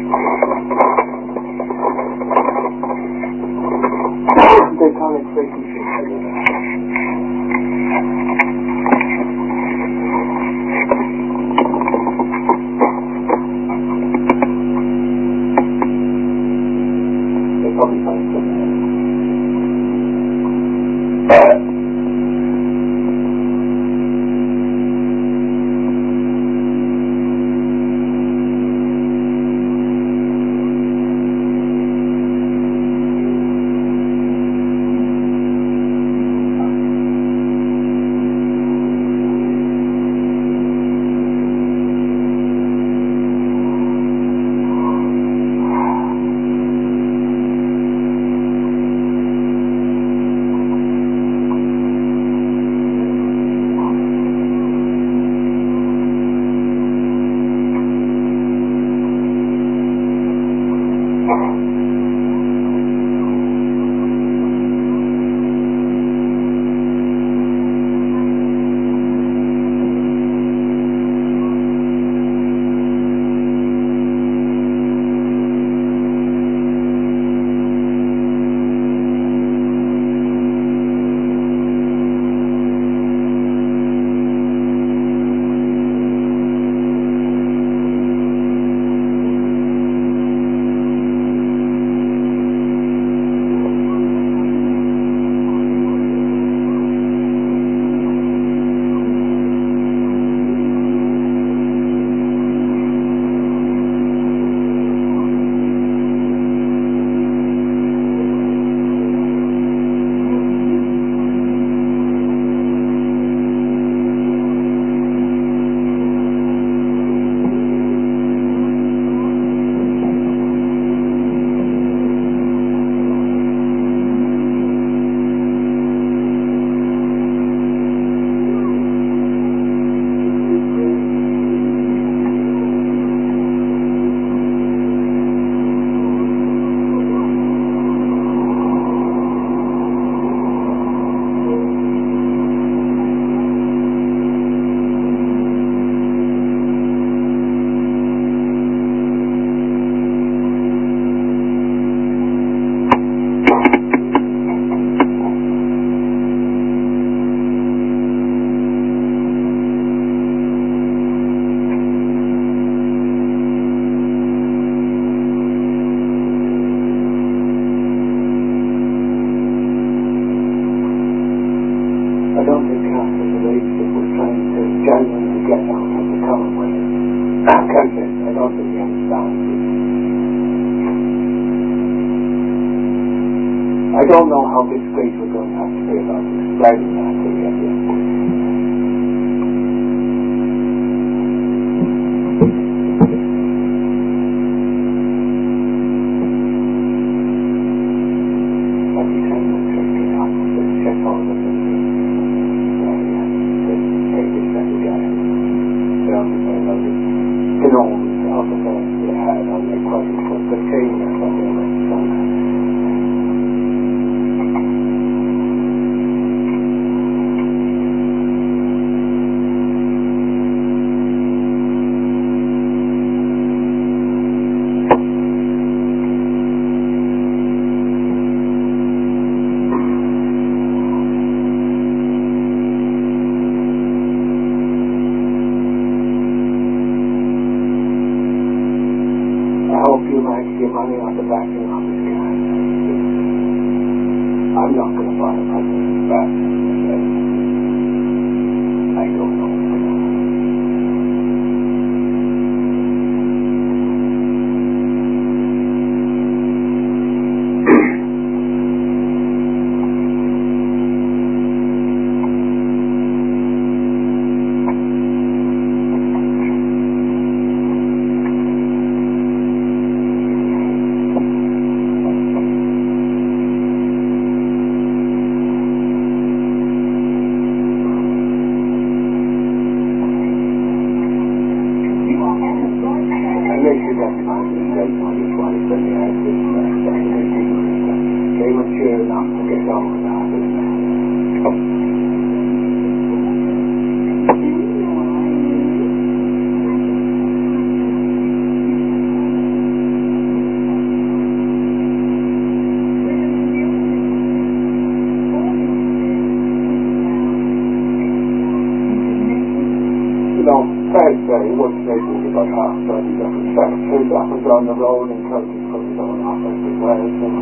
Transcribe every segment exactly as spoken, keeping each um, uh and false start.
They call it frequency. They probably find something. I don't know how discreet we're going to have to be about explaining that to the audience. I'm not going to buy a present back. I don't know. say, what's making about half thirty different sectors up and down the road and coaches from his own office as well.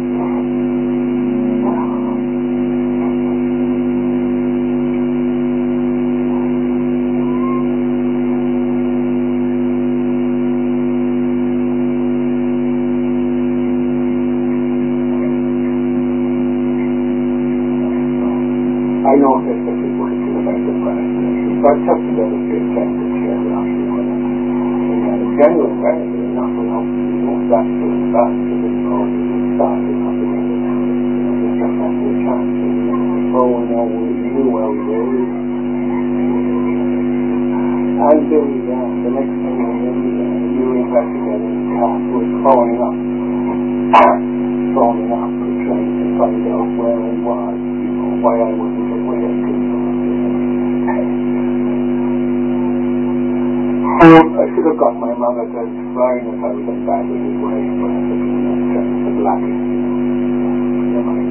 I know that this is working about the question, but just to let us be a chance to share it out with them. And uh, genuine benefit enough will help you know that sort of stuff to be involved in the stuff and not to make it just have that more chance to oh, we know we knew where we were. And the, uh, the next thing was the uh, new investigating task was phoning up. phoning up and trying to find out where I was, you know, why I wasn't away at I should have got my mother to explain if I was in bad with his way, but I took the black. Never mind.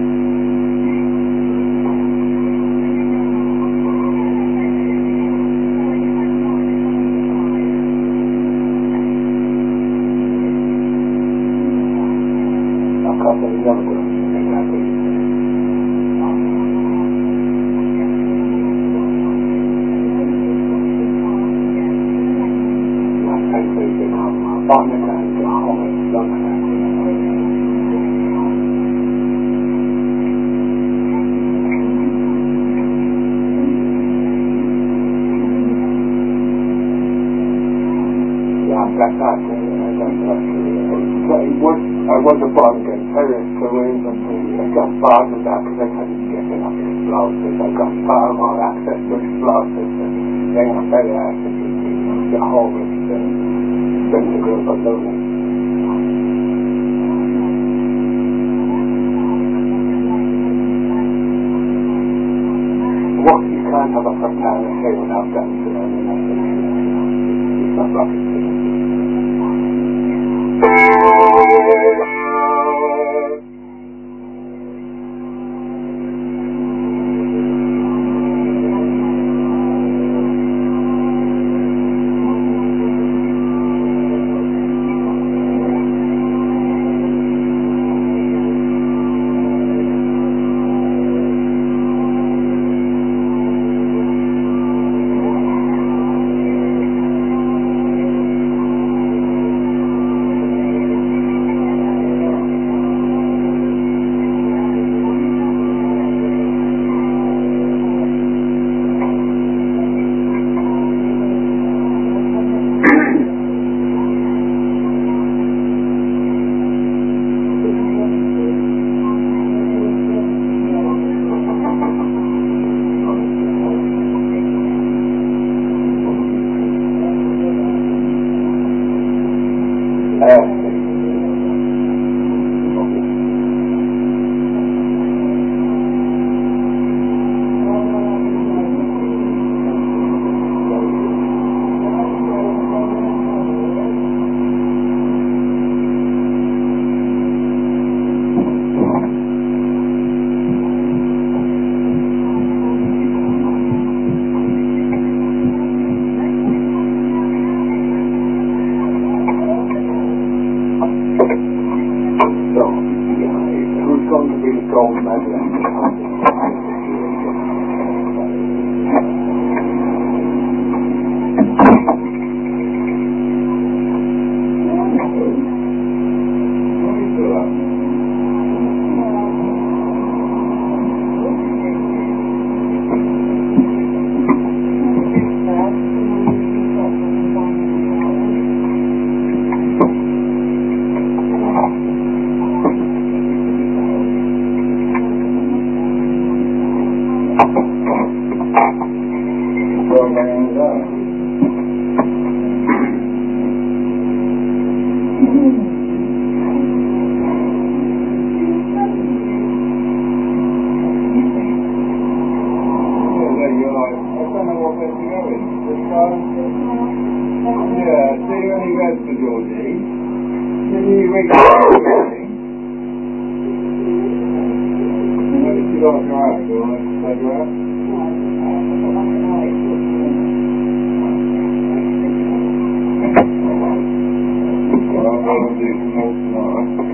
I'll cut them young girls and make that big. Partner and the home is done. Yeah, I've got that. I got that. I was, I was a born again terrorist, so I got barred with that because I couldn't get enough explosives. I got far more access to explosives and then I better access to the home is been the group of those. What you can't have a fraternity without guns and everything. It's not rocket science. I'll go and do some more tomorrow.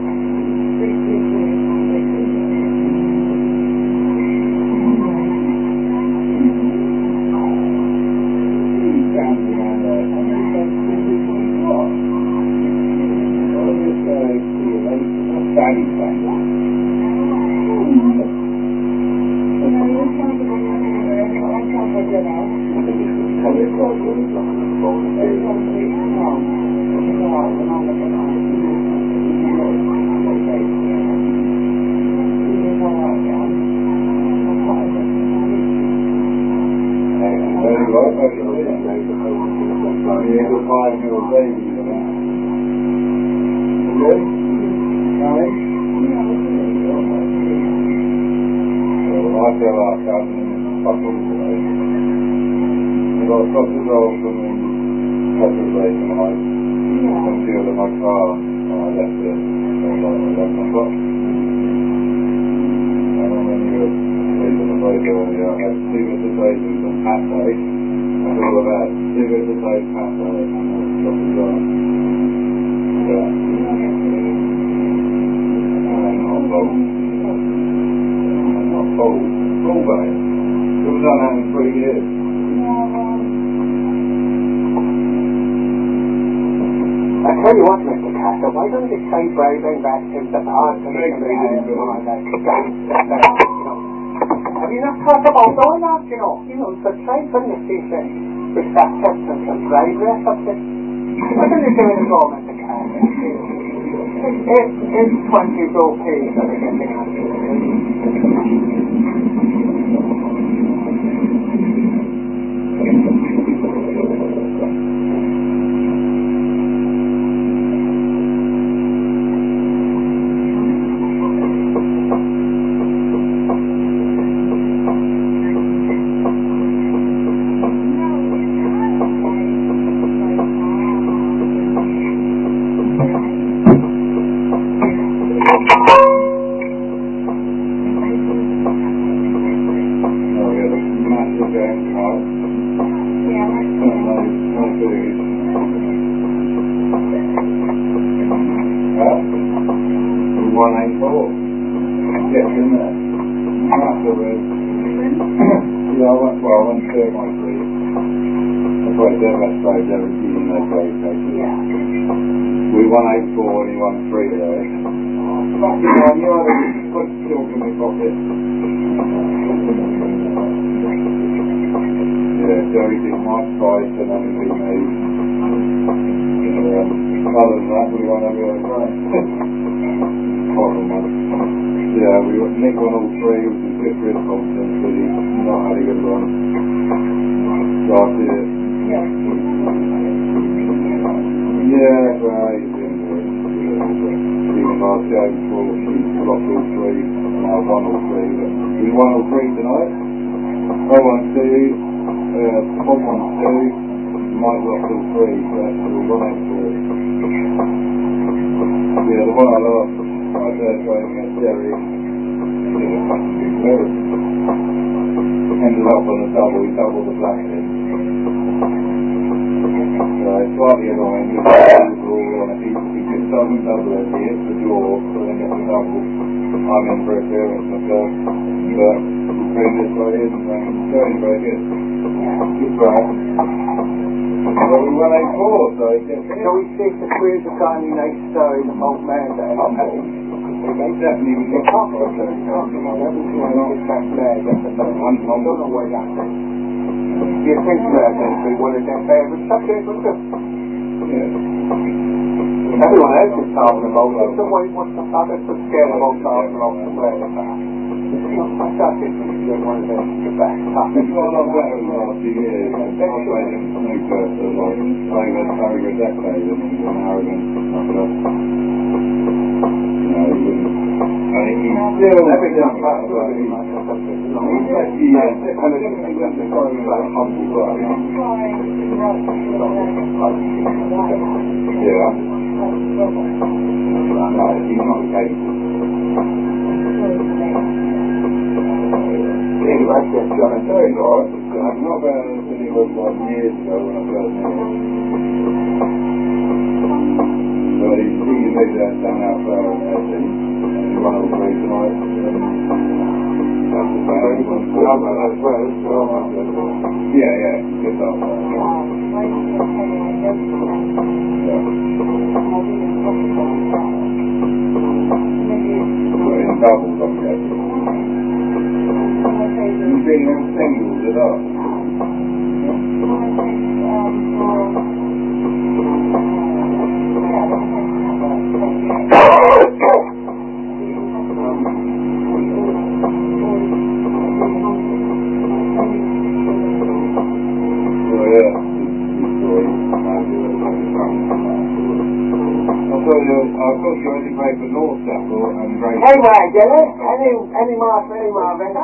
Tell you what, Mister Castle, why don't you say braving back to the art and the have you not thought about going out, you know? You know, for try from the station with that test and some bravery or something. What are you doing at home, Mister Castle? If, if twenty rupees or anything else. Everyone else is talking about it, so why what's the father so scared about talking about the way of that? You know, I thought this was one of the back topics. It's all about the last few years. I've made him snake person, like, over, over a decade, and he was an arrogant, stuff like that. You know, he wouldn't. I mean, he's still every time about it. He's fifty years, and it's definitely when the guy was like humble guy. Yeah. No, he's not capable. Anyway, I guess John and Terry are. I'm not better than he was like years ago when I first met him. But he, he lives that down outside of that thing. And one of the ways tonight. Yeah, yeah, just outside. Yeah. Well, in doubles, I'm guessing. You bring them singles it up. I've got you only pay for North Stafford and Great Hey, right, get it? Any, any more for any more, Vince?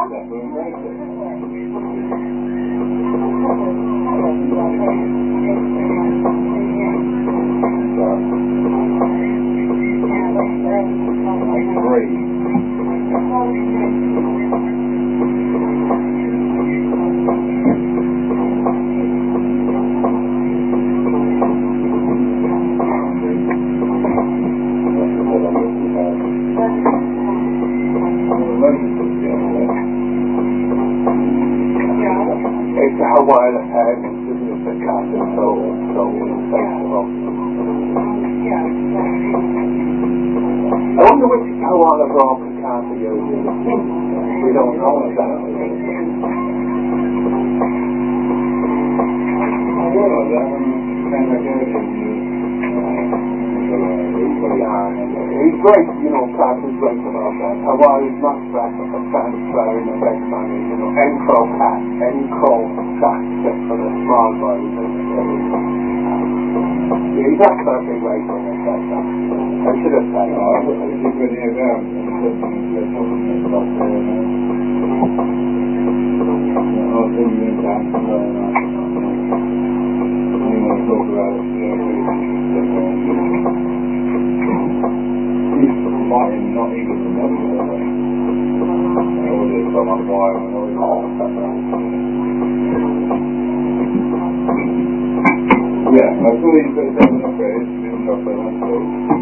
It's a Hawaii ahead, it's a captain, so, so, festival. I wonder which Hawaii broker can't be using. We don't know that. He's great, you know, Pat is great about that. Hawaii's not back at the transfer in the best money, you know, Encro Pat, Encro Pat, just for the small boys. He's actually a big way for me, I should have said that. I think when you're down, you're talking about there, I'll see you in town today, and I want to talk about it, might not even remember that. I ordered from my wife and all that. Yeah, I saw you put it down in the fridge, didn't drop it, that's all.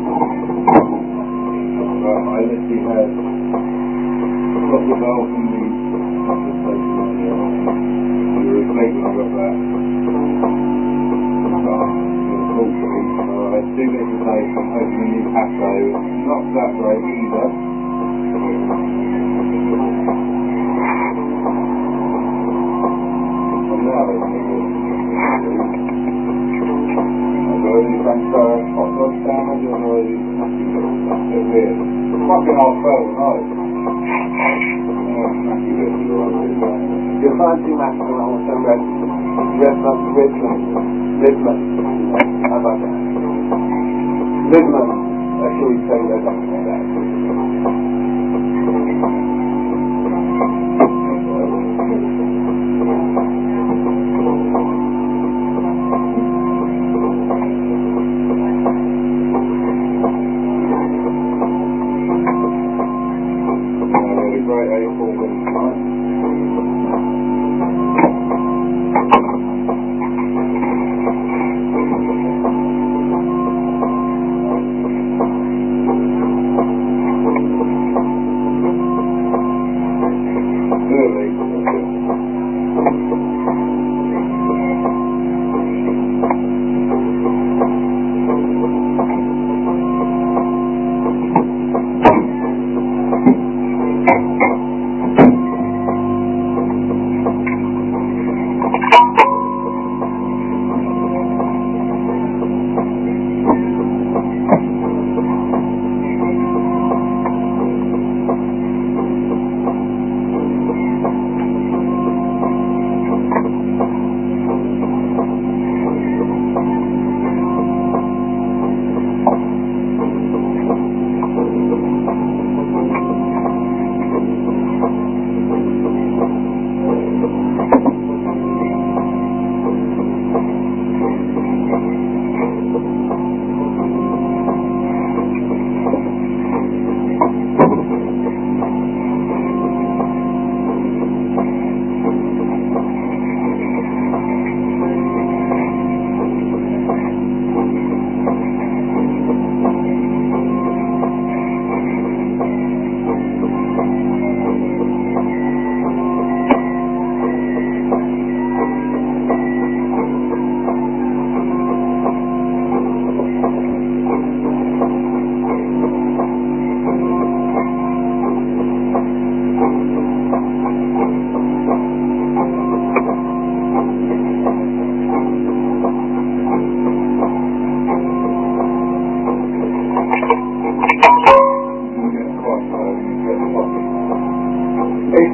But I literally had got the valve from the office station on the you were asleep when I got that. I had two bits of tape from opening a new cafe, not that great either. And now it's do I do transfer hot dog sandwich or do I do snacky bits? That's a bit weird. Fucking old twelve, no. Oh, snacky bits is all I do. You fancy macarons and red, Redmond, Redmond, Redmond. How about that? Redmond, actually we say Redmond for that. Great A4 with time.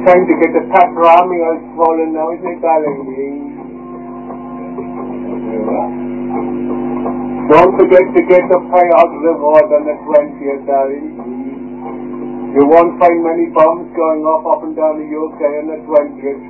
time to get the pastrami all swollen now, isn't it, darling? Don't forget to get the payout reward on the twentieth, darling. You won't find many bombs going off up and down the U K on the twentieth.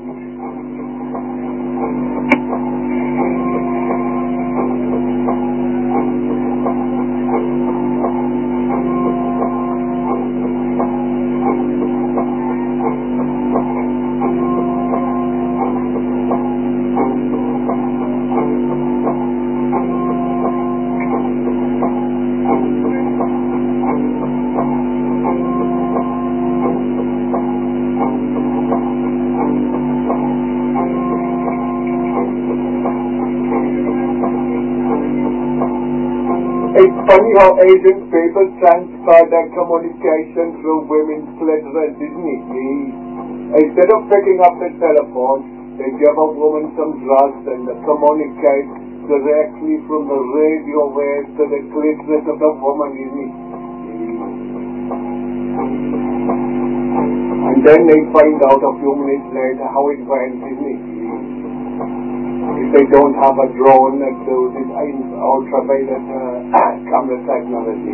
It's funny how ancient people transfer their communication through women's clitoris, isn't it? Instead of picking up the telephone, they give a woman some drugs and they communicate directly from the radio waves to the clitoris of the woman, isn't it? And then they find out a few minutes later how it went, isn't it? If they don't have a drone that does it, ultraviolet uh, camera technology.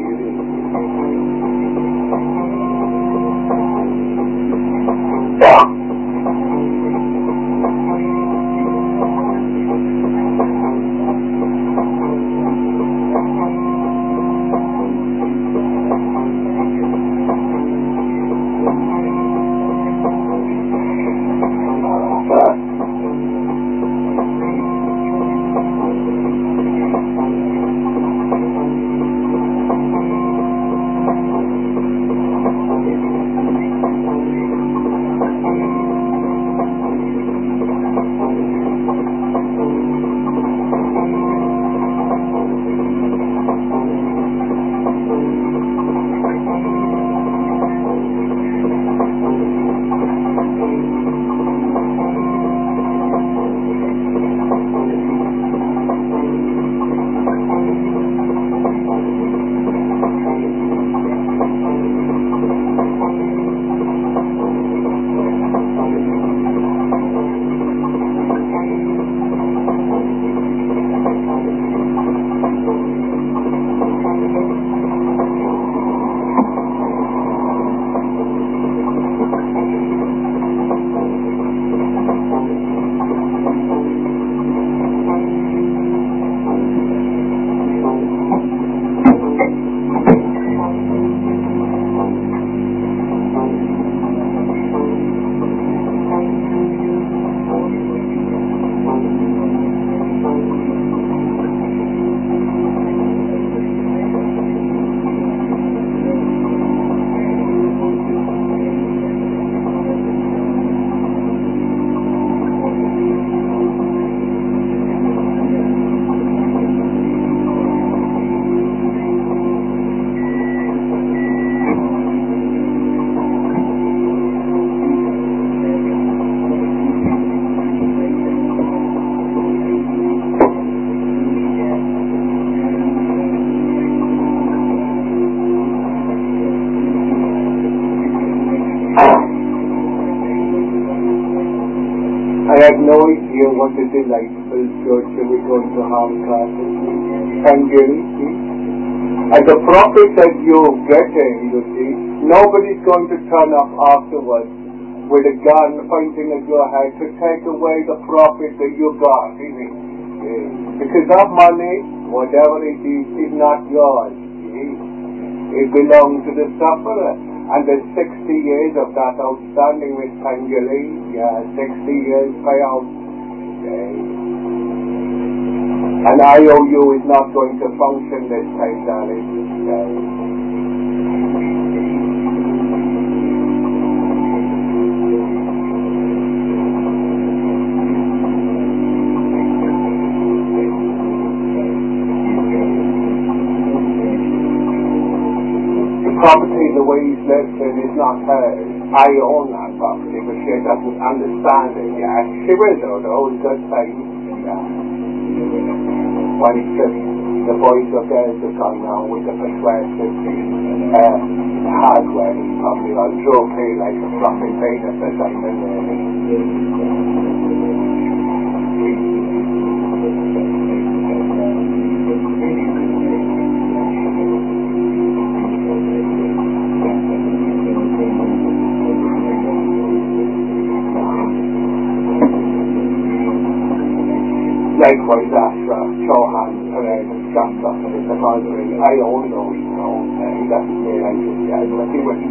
I had no idea what a delightful church we were going to have, Thank you. And the prophet said, you're getting, you see, nobody's going to turn up afterwards with a gun pointing at your head to take away the profit that you got, isn't it? Yeah. Because that money, whatever it is, is not yours. Yeah. It belongs to the sufferer. And there's sixty years of that outstanding with Pangeli. Yeah, sixty years payout. Yeah. And I O U is not going to function this time, darling. Yeah. Property the way he's lived in is not hers. I own that property, but she doesn't understand it yet. She will know though, in good time. Yeah. When it's just the boys or girls have gone now with the persuasive uh, hardware is probably on Joe P like a floppy penis or something. Likewise after Chohan Parade and Scott off of the Calgary, I own those, you know, uh, he doesn't realise it yet, but he will.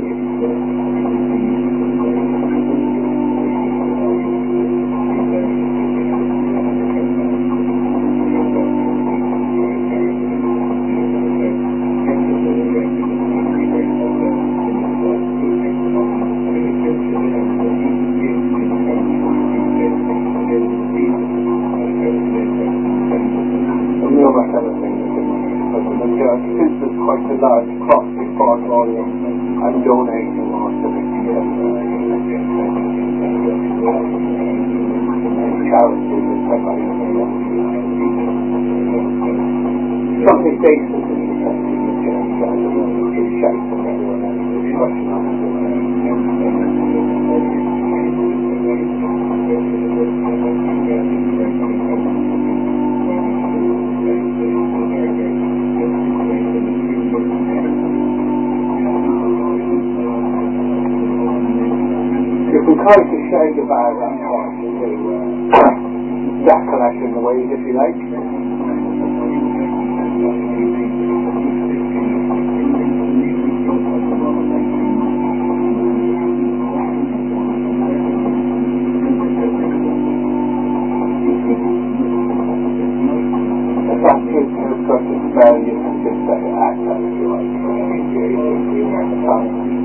Since there's quite a large cross-big portfolio, I'm donating most of it to charities and stuff like that. Something decent in the country, I don't know, it's shape from everyone else, it's rushing on you can kind of shade about that point to uh, that collection the ways if you like. If that gives you a sort of spell, you can just set it out if you like. If you want to time.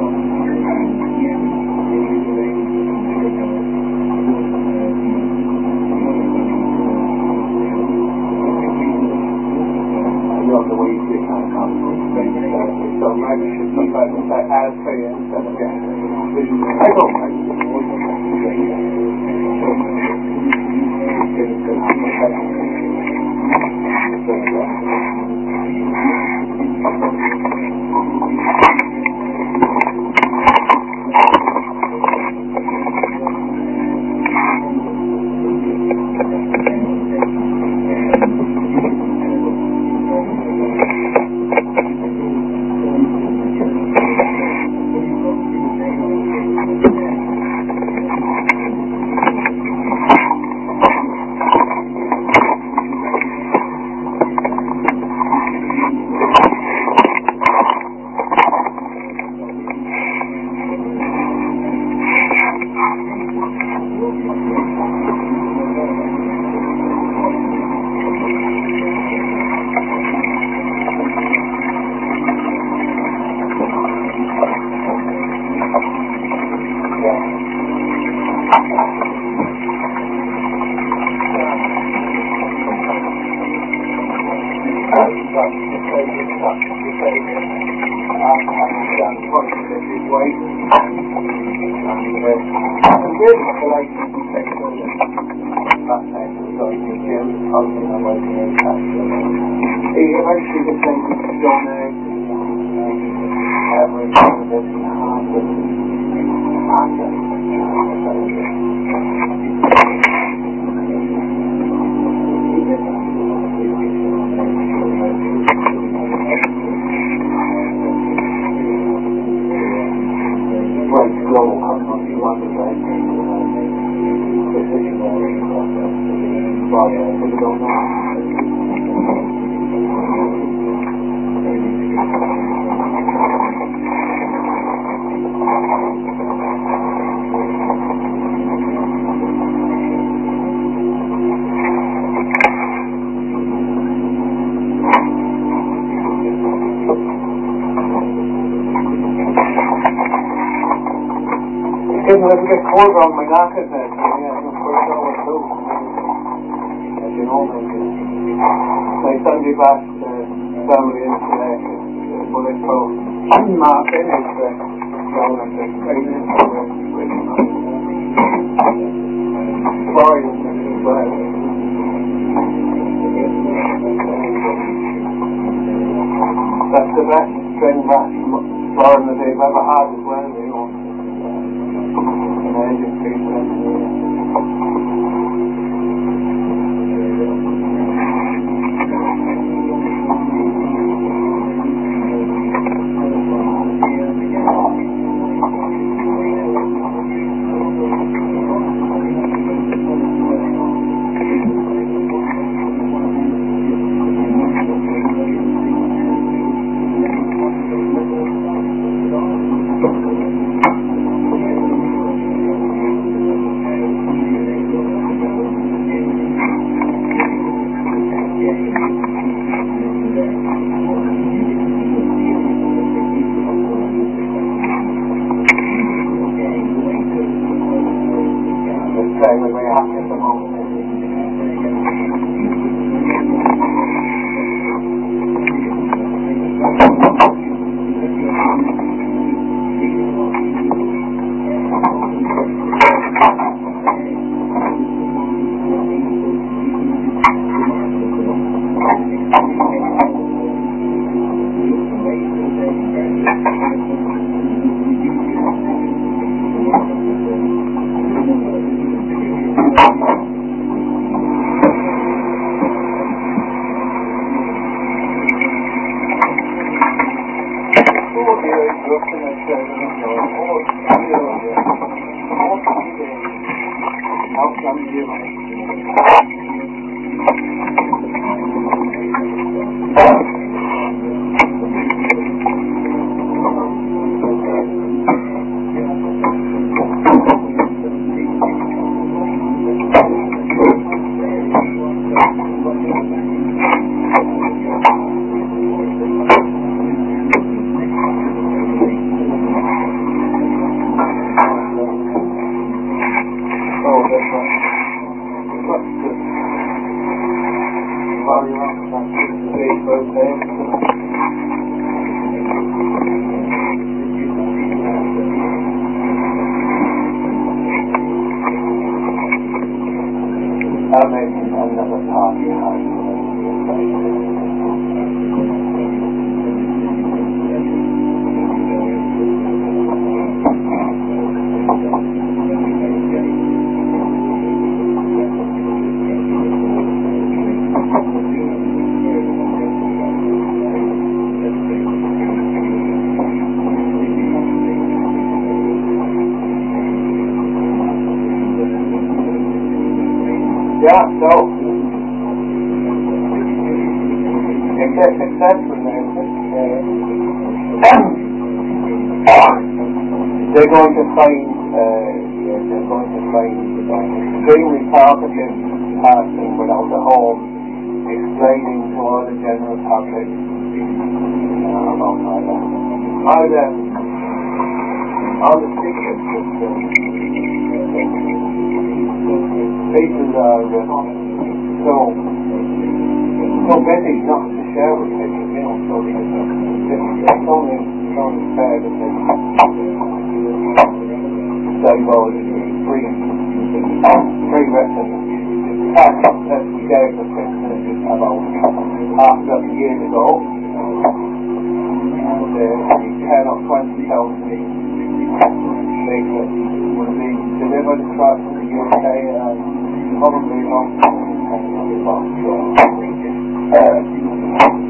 The way you do kind of conversation. So maybe you should sometimes say as for you instead of yes. I don't Getting a little bit cold around my neck, isn't it? Yeah, I'm quite sure what to do. As you know, my Sunday back to family in today, but it's so unmarked in it, down at the training, boys as well. That's the best string back more than they've ever had as well, you know. Amazing people. Yeah, so if they're successful now, uh, they're going to find uh, yeah, they're going to find extremely talkative passing without the home, explaining to all the general topics uh, about all that. All the all the secrets of people are uh, so so busy not to share with people, you know, so it's only it's only fair that they divulge free free wrestling facts that we gave us about half a dozen years ago, and uh, ten or twenty thousand leaflets will be delivered across the U K and probably not. Uh,